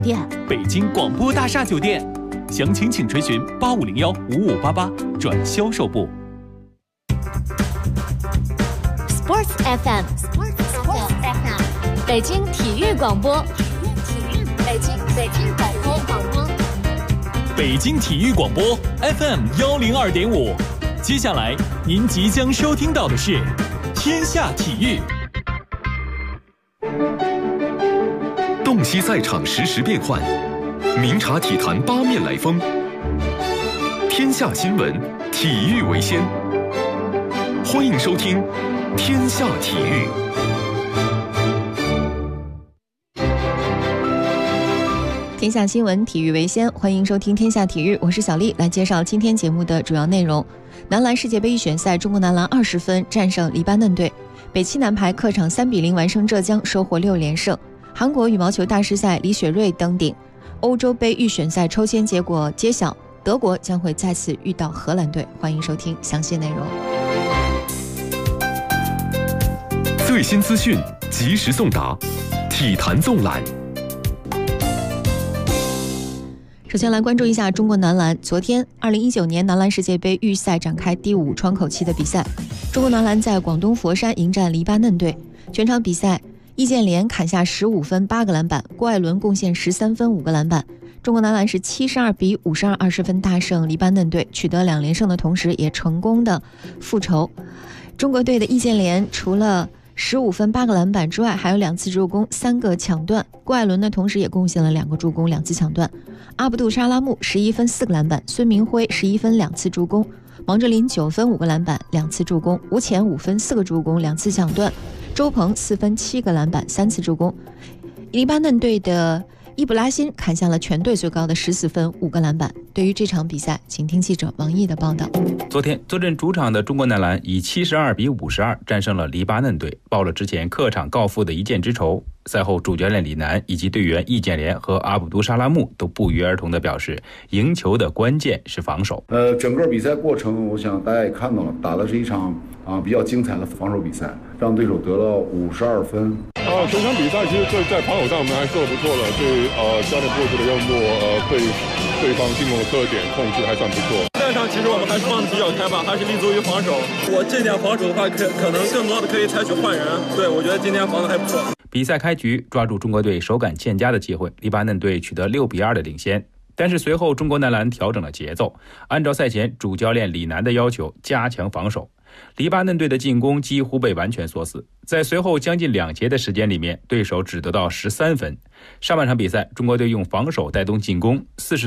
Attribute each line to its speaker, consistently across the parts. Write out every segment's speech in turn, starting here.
Speaker 1: 店，
Speaker 2: 北京广播大厦酒店，详情请垂询85015588转销售部。
Speaker 1: Sports FM， 北京体育广播，北京广播，
Speaker 2: 北京体育广播 FM102.5。接下来您即将收听到的是《天下体育》。
Speaker 3: 洞悉赛场实时变幻，明察体坛八面来风。天下新闻，体育为先。欢迎收听《天下体育》。
Speaker 4: 天下新闻，体育为先，欢迎收听《天下体育》，我是小丽，来介绍今天节目的主要内容。男篮世界杯预选赛，中国男篮20分战胜黎巴嫩队，北七男排客场3-0完胜浙江，收获6连胜。韩国羽毛球大师赛，李雪芮登顶。欧洲杯预选赛抽签结果揭晓，德国将会再次遇到荷兰队。欢迎收听详细内容。
Speaker 3: 最新资讯，及时送达，体坛纵览。
Speaker 4: 首先来关注一下中国男篮。昨天2019年男篮世界杯预赛展开第5窗口期的比赛，中国男篮在广东佛山迎战黎巴嫩队。全场比赛，易建联砍下15分8个篮板，郭艾伦贡献13分5个篮板。中国男篮是72-52 20分大胜黎巴嫩队，取得2连胜的同时也成功的复仇。中国队的易建联除了15分8个篮板之外，还有2次助攻3个抢断。郭艾伦呢，同时也贡献了2个助攻2次抢断。阿卜杜沙拉木11分4个篮板，孙铭徽11分2次助攻，王哲林9分5个篮板2次助攻，吴前5分4个助攻2次抢断，周鹏4分7个篮板3次助攻。黎巴嫩队的伊布拉辛砍下了全队最高的14分5个篮板。对于这场比赛，请听记者王毅的报道。
Speaker 5: 昨天坐镇主场的中国男篮以72-52战胜了黎巴嫩队，报了之前客场告负的一箭之仇。赛后主教练李楠以及队员易建联和阿卜杜沙拉木都不约而同地表示，赢球的关键是防守。
Speaker 6: 整个比赛过程我想大家也看到了，打的是一场比较精彩的防守比赛，让对手得了52分。
Speaker 7: 整场比赛其实在防守上我们还做得不错了，对教练布置的任务，对方进攻的特点控制还算不错。
Speaker 8: 赛场其实我们还是放得比较开吧，还是立足于防守。我这点防守的话，可能更多的可以采取换人。对，我觉得今天防得还不错。
Speaker 5: 比赛开局抓住中国队手感欠佳的机会，黎巴嫩队取得6-2的领先。但是随后中国男篮调整了节奏，按照赛前主教练李楠的要求加强防守。黎巴嫩队的进攻几乎被完全锁死，在随后将近2节的时间里面，对手只得到13分。上半场比赛，中国队用防守带动进攻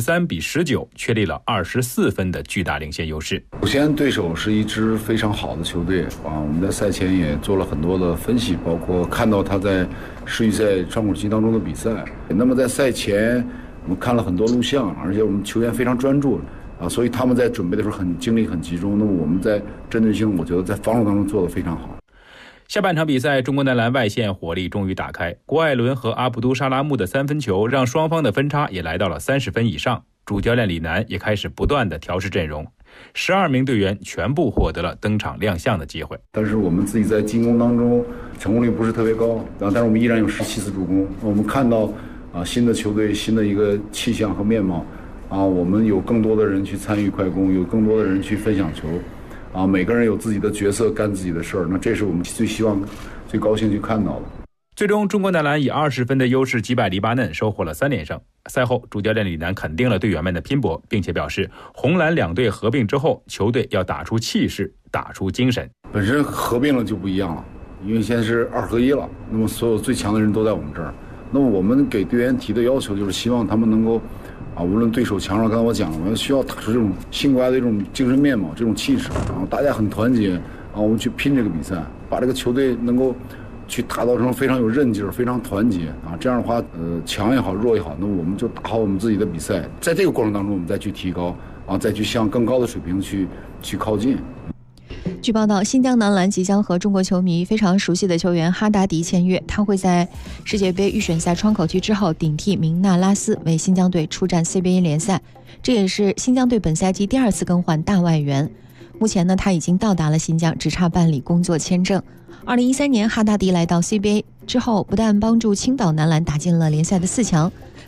Speaker 5: ，43-19确立了24分的巨大领先优势。
Speaker 6: 首先，对手是一支非常好的球队我们在赛前也做了很多的分析，包括看到他在世预赛窗口期当中的比赛。那么在赛前，我们看了很多录像，而且我们球员非常专注。所以他们在准备的时候精力很集中。那么我们在针对性，我觉得在防守当中做得非常好。
Speaker 5: 下半场比赛，中国男篮外线火力终于打开，郭艾伦和阿卜杜沙拉木的3分球让双方的分差也来到了30分以上。主教练李楠也开始不断的调试阵容，12名队员全部获得了登场亮相的机会。
Speaker 6: 但是我们自己在进攻当中成功率不是特别高，但是我们依然有17次助攻。我们看到新的球队新的一个气象和面貌。我们有更多的人去参与快攻，有更多的人去分享球，每个人有自己的角色，干自己的事儿。那这是我们最希望、最高兴去看到的。
Speaker 5: 最终，中国男篮以20分的优势击败黎巴嫩，收获了3连胜。赛后，主教练李楠肯定了队员们的拼搏，并且表示，红蓝两队合并之后，球队要打出气势，打出精神。
Speaker 6: 本身合并了就不一样了，因为现在是2合1了，那么所有最强的人都在我们这儿。那么我们给队员提的要求就是希望他们能够无论对手强弱，刚才我讲了，我们需要打出这种新国家的这种精神面貌、这种气势，然后大家很团结，我们去拼这个比赛，把这个球队能够去打造成非常有韧劲儿、非常团结这样的话，强也好，弱也好，那我们就打好我们自己的比赛，在这个过程当中，我们再去提高，再去向更高的水平去靠近。
Speaker 4: 据报道，新疆男篮即将和中国球迷非常熟悉的球员哈达迪签约，他会在世界杯预选赛窗口期之后顶替明纳拉斯为新疆队出战 CBA 联赛，这也是新疆队本赛季第2次更换大外援。目前呢，他已经到达了新疆，只差办理工作签证。2013年哈达迪来到 CBA 之后，不但帮助青岛男篮打进了联赛的4强，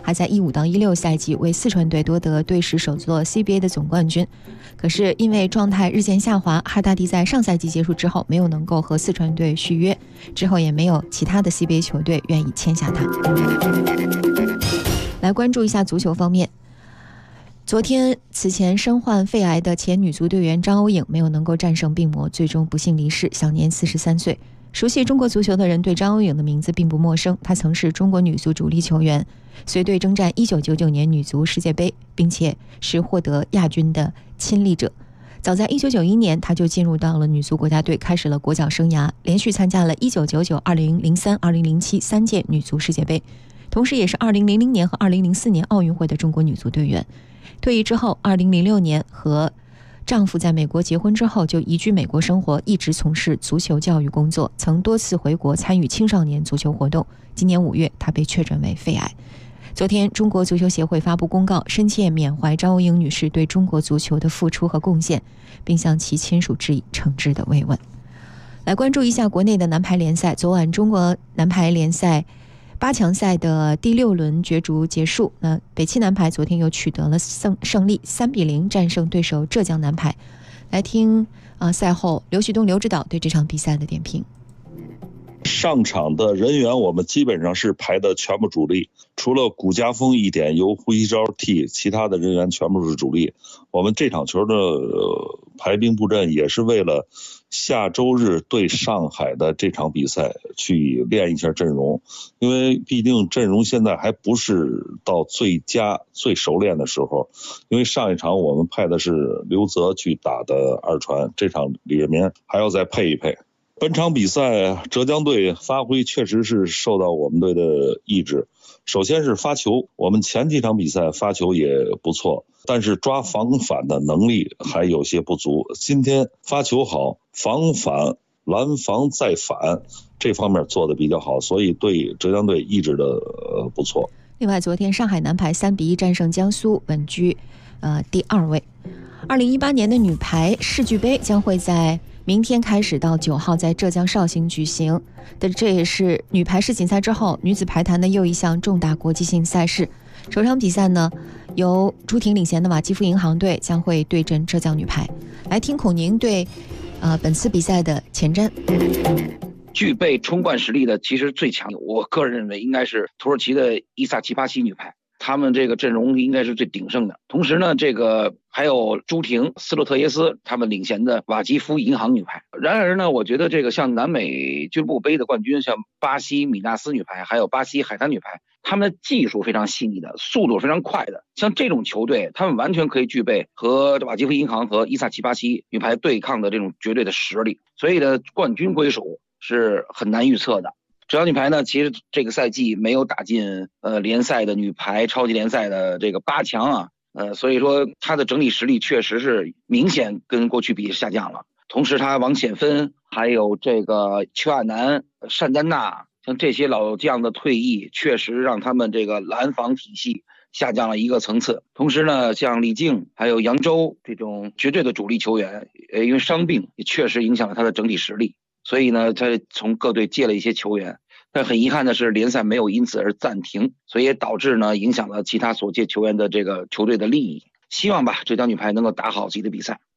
Speaker 4: 还在15到16赛季为四川队夺得队史首座 CBA 的总冠军。可是因为状态日渐下滑，哈达迪在上赛季结束之后没有能够和四川队续约，之后也没有其他的 CBA 球队愿意签下他。来关注一下足球方面，昨天此前身患肺癌的前女足队员张欧颖没有能够战胜病魔，最终不幸离世，享年43岁。熟悉中国足球的人对张欧颖的名字并不陌生，她曾是中国女足主力球员，随队征战1999年女足世界杯，并且是获得亚军的亲历者。早在1991年，她就进入到了女足国家队，开始了国脚生涯，连续参加了1999、2003、2007 3届女足世界杯，同时也是2000年和2004年奥运会的中国女足队员。退役之后，2006年和丈夫在美国结婚之后就移居美国生活，一直从事足球教育工作，曾多次回国参与青少年足球活动。今年5月，她被确诊为肺癌。昨天，中国足球协会发布公告，深切缅怀张欧颖女士对中国足球的付出和贡献，并向其亲属致以诚挚的慰问。来关注一下国内的男排联赛，昨晚中国男排联赛8强赛的第6轮角逐结束，北汽男排昨天又取得了胜利，3比0战胜对手浙江男排。来听赛后刘旭东、刘指导对这场比赛的点评。
Speaker 9: 上场的人员我们基本上是排的全部主力，除了古家峰一点由胡锡钊替，其他的人员全部是主力。我们这场球的排兵布阵也是为了下周日对上海的这场比赛去练一下阵容，因为毕竟阵容现在还不是到最佳最熟练的时候，因为上一场我们派的是刘泽去打的二传，这场李世民还要再配一配。本场比赛浙江队发挥确实是受到我们队的抑制，首先是发球，我们前几场比赛发球也不错，但是抓防反的能力还有些不足。今天发球好，防反拦防再反这方面做的比较好，所以对浙江队抑制的不错。
Speaker 4: 另外，昨天上海男排3比1战胜江苏，稳居第2位。2018年的女排世俱杯将会在明天开始到9号在浙江绍兴举行的，这也是女排世锦赛之后女子排坛的又一项重大国际性赛事。首场比赛呢，由朱婷领衔的瓦基弗银行队将会对阵浙江女排。来听孔宁对本次比赛的前瞻。
Speaker 10: 具备冲冠实力的其实最强的，我个人认为应该是土耳其的伊萨奇巴西女排，他们这个阵容应该是最鼎盛的。同时呢，这个还有朱婷、斯洛特耶斯他们领衔的瓦基夫银行女排。然而呢，我觉得这个像南美俱乐部杯的冠军，像巴西米纳斯女排，还有巴西海滩女排，他们的技术非常细腻的，速度非常快的，像这种球队，他们完全可以具备和瓦基夫银行和伊萨奇巴西女排对抗的这种绝对的实力。所以呢，冠军归属是很难预测的。浙江女排呢，其实这个赛季没有打进联赛的女排超级联赛的这个8强所以说她的整体实力确实是明显跟过去比下降了。同时她王显芬还有这个邱亚楠、单丹娜，像这些老将的退役，确实让他们这个拦防体系下降了一个层次。同时呢，像李静还有扬州这种绝对的主力球员，因为伤病也确实影响了他的整体实力。所以呢，他从各队借了一些球员，但很遗憾的是联赛没有因此而暂停，所以也导致呢影响了其他所借球员的这个球队的利益。希望吧，浙江女排能够打好自己的比赛。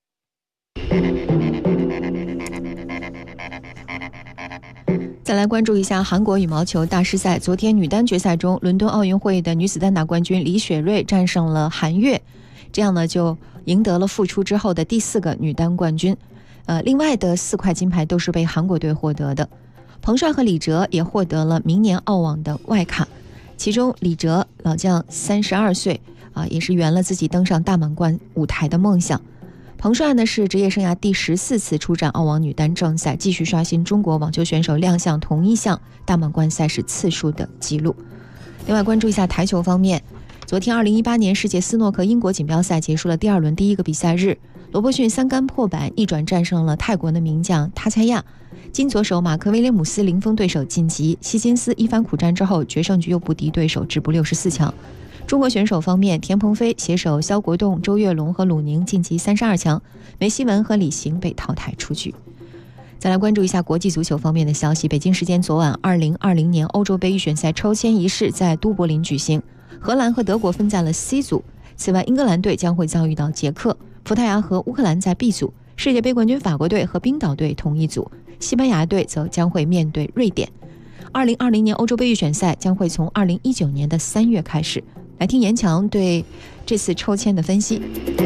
Speaker 4: 再来关注一下韩国羽毛球大师赛，昨天女单决赛中，伦敦奥运会的女子单打冠军李雪芮战胜了韩悦，这样呢就赢得了复出之后的第4个女单冠军。另外的4块金牌都是被韩国队获得的。彭帅和李哲也获得了明年澳网的外卡，其中李哲老将32岁也是圆了自己登上大满贯舞台的梦想。彭帅呢是职业生涯第14次出战澳网女单正赛，继续刷新中国网球选手亮相同一项大满贯赛事次数的纪录。另外关注一下台球方面，昨天2018年世界斯诺克英国锦标赛结束了第2轮第1个比赛日，罗伯逊3杆破板一转战胜了泰国的名将他蔡亚，金左手马克威廉姆斯零封对手晋级，希金斯一番苦战之后决胜局又不敌对手，止步64强。中国选手方面，田鹏飞携手肖国栋、周跃龙和鲁宁晋级32强，梅希文和李行被淘汰出局。再来关注一下国际足球方面的消息，北京时间昨晚，2020年欧洲杯预选赛抽签仪式在都柏林举行。 荷兰和德国分在了 C 组。此外，英格兰队将会遭遇到捷克，葡萄牙和乌克兰在 B 组，世界杯冠军法国队和冰岛队同一组，西班牙队则将会面对瑞典。2020年欧洲杯预选赛将会从2019年的3月开始。来听严强对这次抽签的分析。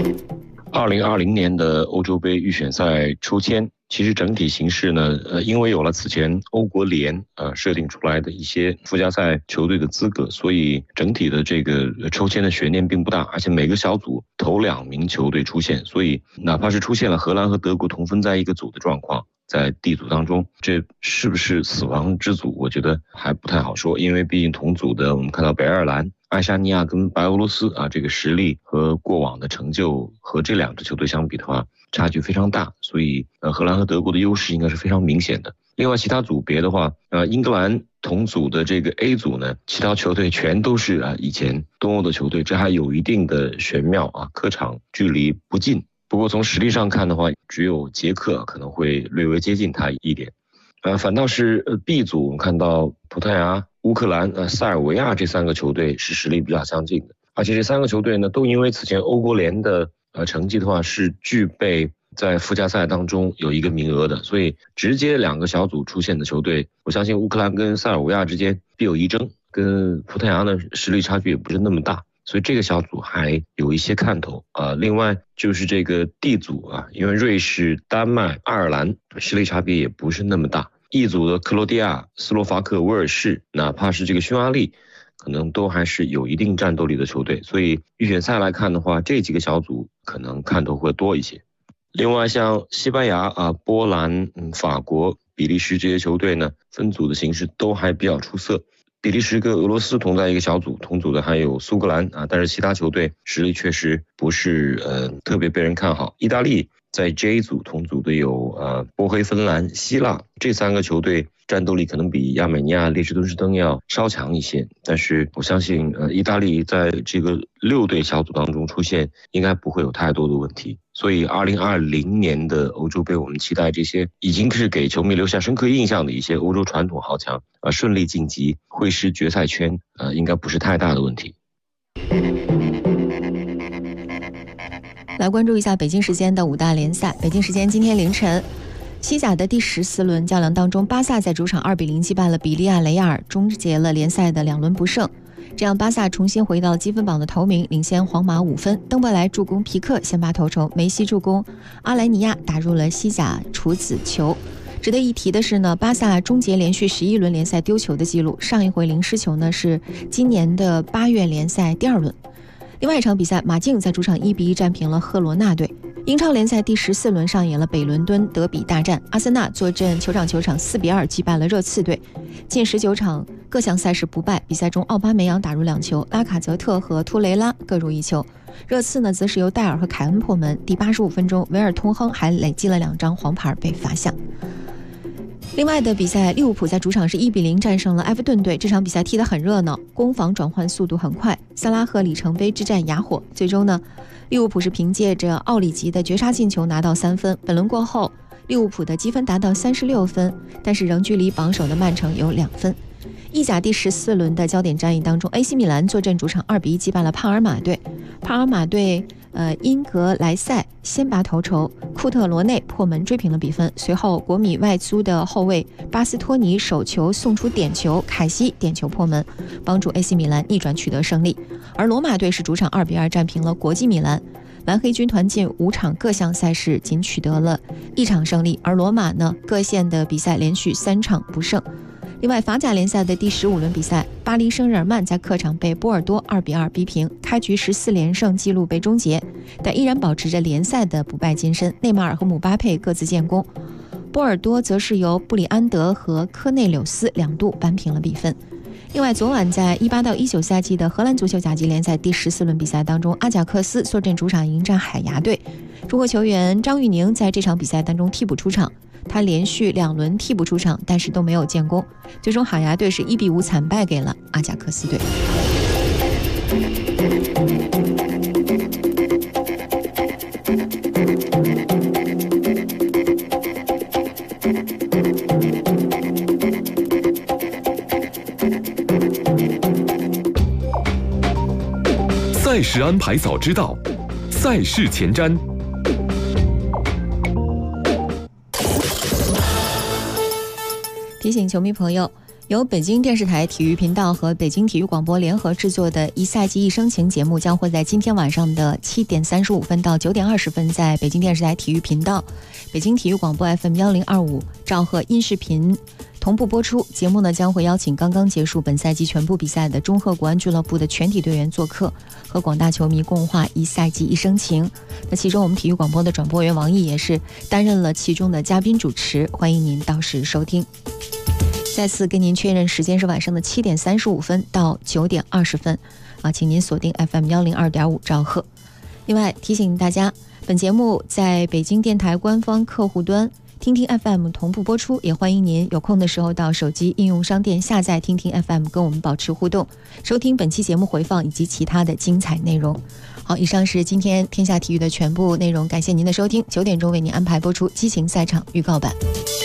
Speaker 11: 2020年的欧洲杯预选赛抽签，其实整体形势呢，因为有了此前欧国联设定出来的一些附加赛球队的资格，所以整体的这个抽签的悬念并不大，而且每个小组头2名球队出现，所以哪怕是出现了荷兰和德国同分在一个组的状况，在 D 组当中，这是不是死亡之组，我觉得还不太好说，因为毕竟同组的我们看到北爱尔兰、爱沙尼亚跟白俄罗斯这个实力和过往的成就和这2支球队相比的话，差距非常大，所以荷兰和德国的优势应该是非常明显的。另外其他组别的话，英格兰同组的这个 A 组呢，其他球队全都是以前东欧的球队，这还有一定的玄妙客场距离不近。不过从实力上看的话，只有捷克可能会略微接近他一点。反倒是B 组，我们看到葡萄牙、乌克兰、塞尔维亚这3个球队是实力比较相近的，而且这3个球队呢，都因为此前欧国联的成绩的话是具备在附加赛当中有一个名额的，所以直接2个小组出现的球队，我相信乌克兰跟塞尔维亚之间必有一争，跟葡萄牙呢实力差距也不是那么大，所以这个小组还有一些看头。另外就是这个 D 组因为瑞士、丹麦、爱尔兰实力差别也不是那么大，E 组的克罗地亚、斯洛伐克、威尔士，哪怕是这个匈牙利，可能都还是有一定战斗力的球队，所以预选赛来看的话，这几个小组可能看头会多一些。另外像西班牙、波兰、法国、比利时这些球队呢，分组的形势都还比较出色。比利时跟俄罗斯同在一个小组，同组的还有苏格兰但是其他球队实力确实不是特别被人看好。意大利在 J 组同组的有波黑、芬兰、希腊，这3个球队战斗力可能比亚美尼亚、列支敦士登要稍强一些，但是我相信意大利在这个6队小组当中出现应该不会有太多的问题。所以2020年的欧洲杯，我们期待这些已经是给球迷留下深刻印象的一些欧洲传统豪强顺利晋级会师决赛圈，应该不是太大的问题。
Speaker 4: 来关注一下北京时间的5大联赛。北京时间今天凌晨，西甲的第14轮较量当中，巴萨在主场2比0击败了比利亚雷亚尔，终结了联赛的2轮不胜，这样巴萨重新回到积分榜的头名，领先皇马5分。登贝莱助攻皮克先拔头筹，梅西助攻阿莱尼亚打入了西甲处子球。值得一提的是呢，巴萨终结连续11轮联赛丢球的记录，上一回零失球呢是今年的8月联赛第2轮。另外一场比赛，马竞在主场1比1战平了赫罗纳队。英超联赛第14轮上演了北伦敦德比大战，阿森纳坐镇球场4比2击败了热刺队。近19场各项赛事不败，比赛中奥巴梅扬打入2球，拉卡泽特和图雷拉各入1球。热刺呢则是由戴尔和凯恩破门。第85分钟，维尔通亨还累积了2张黄牌被罚下。另外的比赛，利物浦在主场是1比0战胜了埃弗顿队。这场比赛踢得很热闹，攻防转换速度很快，萨拉赫里程碑之战哑火。最终呢，利物浦是凭借着奥里吉的绝杀进球拿到3分。本轮过后，利物浦的积分达到36分，但是仍距离榜首的曼城有2分。意甲第14轮的焦点战役当中， AC 米兰坐镇主场2比1击败了帕尔马队。帕尔马队因格莱塞先拔头筹，库特罗内破门追平了比分。随后国米外租的后卫巴斯托尼手球送出点球，凯西点球破门，帮助 AC 米兰逆转取得胜利。而罗马队是主场2比2战平了国际米兰。蓝黑军团近5场各项赛事仅取得了1场胜利，而罗马呢，各线的比赛连续3场不胜。另外，法甲联赛的第15轮比赛，巴黎圣日耳曼在客场被波尔多2比2逼平，开局14连胜纪录被终结，但依然保持着联赛的不败金身。内马尔和姆巴佩各自建功，波尔多则是由布里安德和科内柳斯2度扳平了比分。另外，昨晚在18到19赛季的荷兰足球甲级联赛第14轮比赛当中，阿贾克斯坐镇主场迎战海牙队。中国球员张玉宁在这场比赛当中替补出场，他连续2轮替补出场，但是都没有建功。最终海牙队是1比5惨败给了阿贾克斯队。
Speaker 3: 赛事安排早知道，赛事前瞻。
Speaker 4: 提醒球迷朋友，由北京电视台体育频道和北京体育广播联合制作的一赛季一生情节目将会在今天晚上的7点35分到9点20分在北京电视台体育频道、北京体育广播 FM1025兆赫音视频同步播出。节目呢将会邀请刚刚结束本赛季全部比赛的中赫国安俱乐部的全体队员做客，和广大球迷共话一赛季一生情。那其中我们体育广播的转播员王毅也是担任了其中的嘉宾主持，欢迎您到时收听。再次跟您确认时间是晚上的7点35分到9点20分请您锁定 FM102.5兆赫。另外提醒大家，本节目在北京电台官方客户端听听 FM 同步播出，也欢迎您有空的时候到手机应用商店下载听听 FM 跟我们保持互动，收听本期节目回放以及其他的精彩内容。好，以上是今天天下体育的全部内容，感谢您的收听。9点钟为您安排播出激情赛场预告版。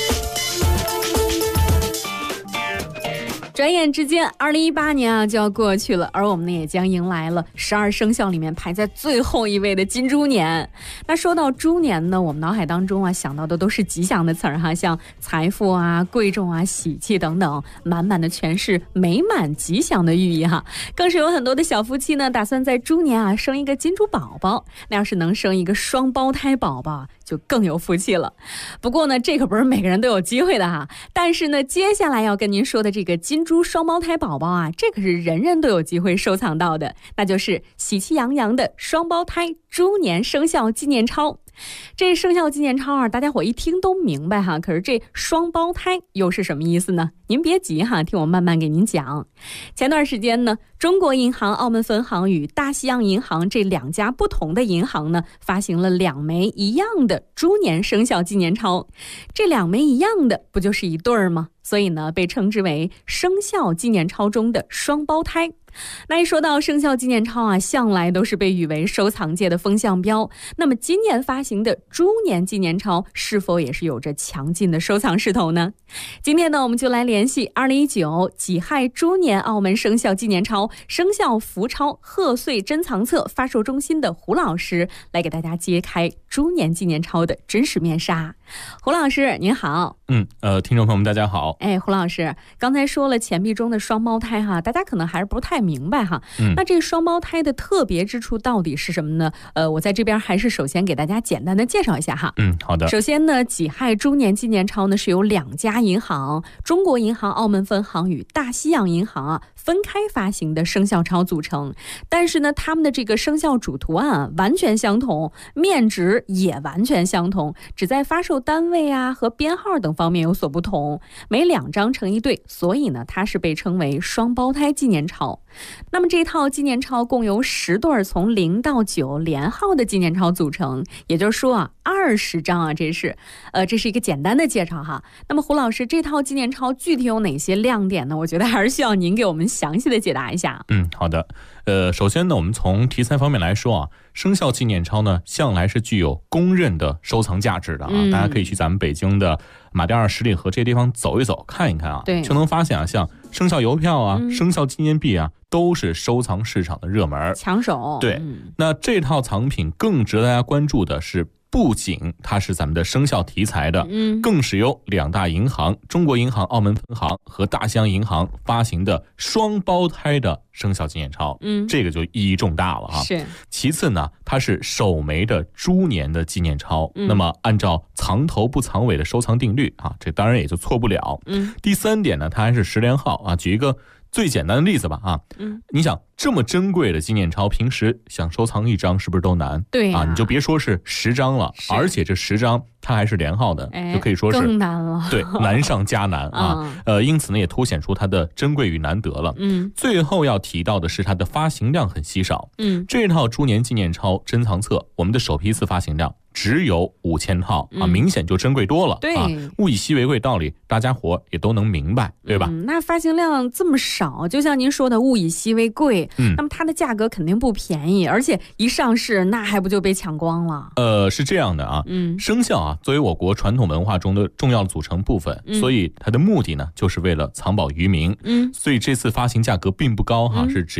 Speaker 12: 转眼之间2018年就要过去了，而我们呢也将迎来了12生肖里面排在最后一位的金猪年。那说到猪年呢，我们脑海当中想到的都是吉祥的词儿像财富贵重喜气等等，满满的全是美满吉祥的寓意更是有很多的小夫妻呢打算在猪年生一个金猪宝宝，那要是能生一个双胞胎宝宝就更有福气了。不过呢，这可不是每个人都有机会的但是呢，接下来要跟您说的这个金猪双胞胎宝宝这可是人人都有机会收藏到的，那就是喜气洋洋的双胞胎猪年生肖纪念钞。这生肖纪念钞大家伙一听都明白可是这双胞胎又是什么意思呢？您别急听我慢慢给您讲。前段时间呢，中国银行澳门分行与大西洋银行这两家不同的银行呢，发行了2枚一样的猪年生肖纪念钞。这2枚一样的不就是一对儿吗？所以呢，被称之为生肖纪念钞中的双胞胎。那一说到生肖纪念钞向来都是被誉为收藏界的风向标。那么今年发行的猪年纪念钞是否也是有着强劲的收藏势头呢？今天呢，我们就来联系2019己亥猪年澳门生肖纪念钞生肖福钞贺岁珍藏册发售中心的胡老师，来给大家揭开猪年纪念钞的真实面纱。胡老师您好。
Speaker 5: 听众朋友们大家好。
Speaker 12: 胡老师刚才说了钱币中的双胞胎大家可能还是不太明白那这双胞胎的特别之处到底是什么呢？我在这边还是首先给大家简单的介绍一下
Speaker 5: 好的。
Speaker 12: 首先呢，己亥猪年纪念钞呢是由2家银行，中国银行澳门分行与大西洋银行分开发行的生肖钞组成，但是呢，他们的这个生肖主图案完全相同，面值也完全相同，只在发售单位和编号等方面有所不同，每2张成一对，所以呢，它是被称为双胞胎纪念钞。那么这套纪念钞共由10对从0到9连号的纪念钞组成，也就是说20张这是一个简单的介绍那么胡老师，这套纪念钞具体有哪些亮点呢？我觉得还是需要您给我们详细的解答一下。
Speaker 5: 好的。首先呢，我们从题材方面来说生肖纪念钞呢向来是具有公认的收藏价值的大家可以去咱们北京的马甸二十里河这些地方走一走看一看
Speaker 12: 对，
Speaker 5: 就能发现像生肖邮票生肖纪念币都是收藏市场的热门
Speaker 12: 抢手。
Speaker 5: 对，那这套藏品更值得大家关注的是，不仅它是咱们的生肖题材的，更是由2大银行，中国银行澳门分行和大西洋银行发行的双胞胎的生肖纪念钞，这个就意义重大了
Speaker 12: 是。
Speaker 5: 其次呢，它是首枚的猪年的纪念钞，那么按照藏头不藏尾的收藏定律这当然也就错不了。第3点呢，它还是10连号举一个最简单的例子吧你想这么珍贵的纪念钞，平时想收藏1张是不是都难？
Speaker 12: 对
Speaker 5: 你就别说是10张了，而且这10张它还是连号的，就可以说是
Speaker 12: 更难了。
Speaker 5: 对，难上加难因此呢，也凸显出它的珍贵与难得了。最后要提到的是它的发行量很稀少。这套猪年纪念钞珍藏册，我们的首批次发行量只有5000套明显就珍贵多了。
Speaker 12: 对
Speaker 5: 物以稀为贵道理，大家伙也都能明白，对吧？
Speaker 12: 那发行量这么少，就像您说的物以稀为贵，那么它的价格肯定不便宜，而且一上市那还不就被抢光了？
Speaker 5: 是这样的生肖作为我国传统文化中的重要组成部分，所以它的目的呢，就是为了藏宝于民。所以这次发行价格并不高是只要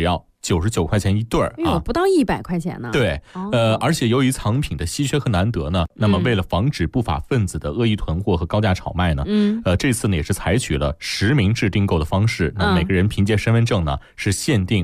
Speaker 13: 99块钱一对儿啊，
Speaker 12: 不到100块钱呢。
Speaker 13: 对，而且由于藏品的稀缺和难得呢，那么为了防止不法分子的恶意囤货和高价炒卖呢，这次呢也是采取了实名制订购的方式，那每个人凭借身份证呢是限定